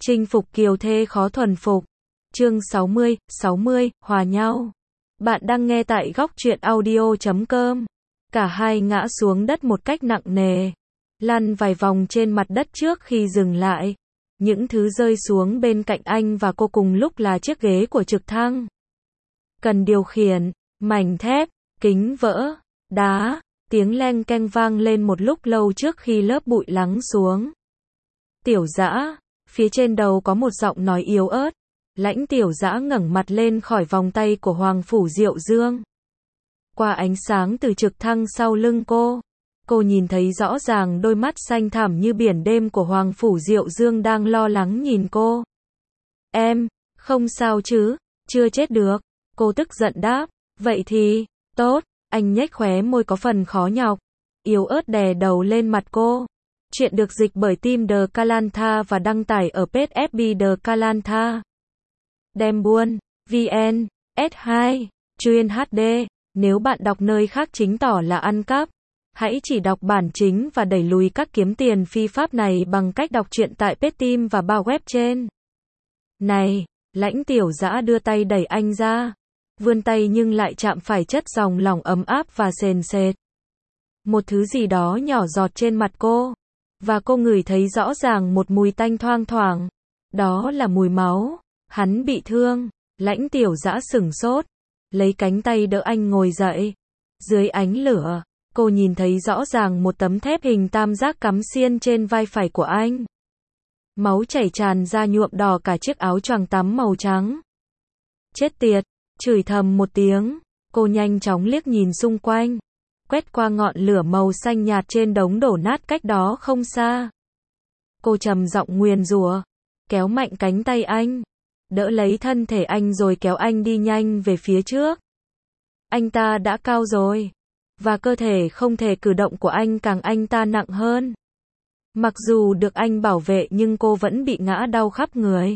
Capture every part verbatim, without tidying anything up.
Chinh phục kiều thê khó thuần phục. Chương sáu mươi, sáu mươi, hòa nhau. Bạn đang nghe tại góc truyện audio chấm com. Cả hai ngã xuống đất một cách nặng nề, lăn vài vòng trên mặt đất trước khi dừng lại. Những thứ rơi xuống bên cạnh anh và cô cùng lúc là chiếc ghế của trực thăng, cần điều khiển, mảnh thép, kính vỡ, đá, tiếng leng keng vang lên một lúc lâu trước khi lớp bụi lắng xuống. Tiểu Dã, phía trên đầu có một giọng nói yếu ớt. Lãnh Tiểu Dã ngẩng mặt lên khỏi vòng tay của Hoàng Phủ Diệu Dương. Qua ánh sáng từ trực thăng sau lưng cô, cô nhìn thấy rõ ràng đôi mắt xanh thẳm như biển đêm của Hoàng Phủ Diệu Dương đang lo lắng nhìn cô. Em, không sao chứ, chưa chết được, cô tức giận đáp. Vậy thì, tốt, anh nhếch khóe môi có phần khó nhọc, yếu ớt đè đầu lên mặt cô. Chuyện được dịch bởi team The Kalantha và đăng tải ở page ép bê The Kalantha. Đem buôn, vn, ét hai, chuyên hát đê. Nếu bạn đọc nơi khác chính tỏ là ăn cắp. Hãy chỉ đọc bản chính và đẩy lùi các kiếm tiền phi pháp này bằng cách đọc truyện tại page team và bao web trên. Này, Lãnh Tiểu Dã đưa tay đẩy anh ra. Vươn tay nhưng lại chạm phải chất dòng lỏng ấm áp và sền sệt. Một thứ gì đó nhỏ giọt trên mặt cô. Và cô ngửi thấy rõ ràng một mùi tanh thoang thoảng. Đó là mùi máu. Hắn bị thương. Lãnh Tiểu Dã sửng sốt, lấy cánh tay đỡ anh ngồi dậy. Dưới ánh lửa, cô nhìn thấy rõ ràng một tấm thép hình tam giác cắm xiên trên vai phải của anh. Máu chảy tràn ra nhuộm đỏ cả chiếc áo choàng tắm màu trắng. Chết tiệt, chửi thầm một tiếng, cô nhanh chóng liếc nhìn xung quanh, quét qua ngọn lửa màu xanh nhạt trên đống đổ nát cách đó không xa. Cô trầm giọng nguyền rủa, kéo mạnh cánh tay anh, đỡ lấy thân thể anh rồi kéo anh đi nhanh về phía trước. Anh ta đã cao rồi, và cơ thể không thể cử động của anh càng anh ta nặng hơn. Mặc dù được anh bảo vệ nhưng cô vẫn bị ngã đau khắp người.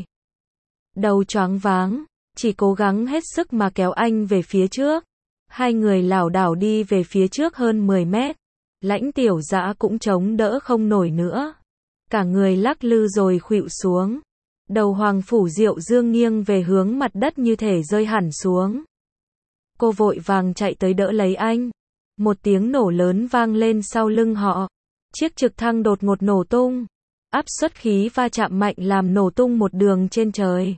Đầu choáng váng, chỉ cố gắng hết sức mà kéo anh về phía trước. Hai người lảo đảo đi về phía trước hơn mười mét. Lãnh Tiểu Dã cũng chống đỡ không nổi nữa. Cả người lắc lư rồi khuỵu xuống. Đầu Hoàng Phủ Diệu Dương nghiêng về hướng mặt đất như thể rơi hẳn xuống. Cô vội vàng chạy tới đỡ lấy anh. Một tiếng nổ lớn vang lên sau lưng họ. Chiếc trực thăng đột ngột nổ tung. Áp suất khí va chạm mạnh làm nổ tung một đường trên trời.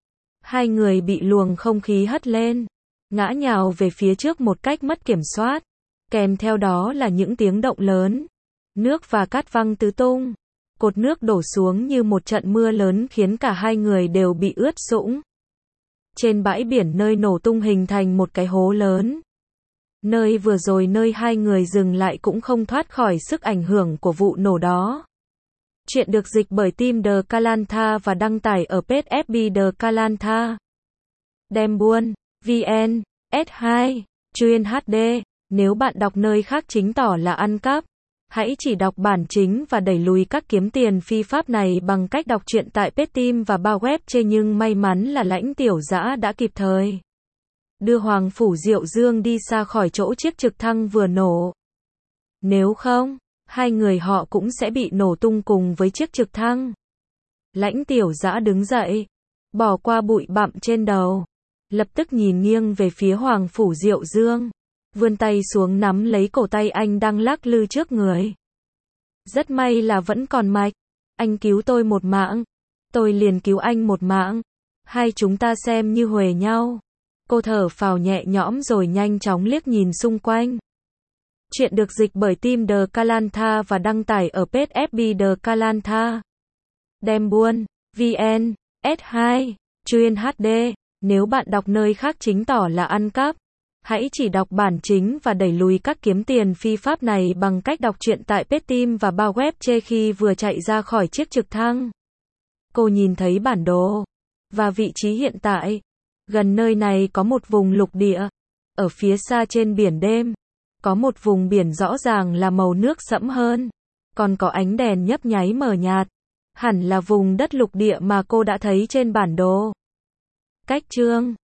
Hai người bị luồng không khí hất lên, ngã nhào về phía trước một cách mất kiểm soát. Kèm theo đó là những tiếng động lớn. Nước và cát văng tứ tung. Cột nước đổ xuống như một trận mưa lớn khiến cả hai người đều bị ướt sũng. Trên bãi biển nơi nổ tung hình thành một cái hố lớn. Nơi vừa rồi nơi hai người dừng lại cũng không thoát khỏi sức ảnh hưởng của vụ nổ đó. Chuyện được dịch bởi team The Kalantha và đăng tải ở page ép bê The Kalantha. Đem buôn, vn, ét hai, chuyên hát đê. Nếu bạn đọc nơi khác chính tỏ là ăn cắp. Hãy chỉ đọc bản chính và đẩy lùi các kiếm tiền phi pháp này bằng cách đọc truyện tại page team và bao web trên. Nhưng may mắn là Lãnh Tiểu Dã đã kịp thời đưa Hoàng Phủ Diệu Dương đi xa khỏi chỗ chiếc trực thăng vừa nổ. Nếu không, hai người họ cũng sẽ bị nổ tung cùng với chiếc trực thăng. Lãnh Tiểu Dã đứng dậy, bỏ qua bụi bặm trên đầu, lập tức nhìn nghiêng về phía Hoàng Phủ Diệu Dương, vươn tay xuống nắm lấy cổ tay anh đang lắc lư trước người. Rất may là vẫn còn mạch, anh cứu tôi một mạng, tôi liền cứu anh một mạng, hai chúng ta xem như huề nhau. Cô thở phào nhẹ nhõm rồi nhanh chóng liếc nhìn xung quanh. Chuyện được dịch bởi team The Kalantha và đăng tải ở page ép bê The Kalantha. Đem buôn, vn, ét hai, chuyên hát đê. Nếu bạn đọc nơi khác chính tỏ là ăn cắp. Hãy chỉ đọc bản chính và đẩy lùi các kiếm tiền phi pháp này bằng cách đọc truyện tại page team và bao web trên. Khi vừa chạy ra khỏi chiếc trực thăng, cô nhìn thấy bản đồ và vị trí hiện tại. Gần nơi này có một vùng lục địa. Ở phía xa trên biển đêm, có một vùng biển rõ ràng là màu nước sẫm hơn. Còn có ánh đèn nhấp nháy mờ nhạt. Hẳn là vùng đất lục địa mà cô đã thấy trên bản đồ. Cách chương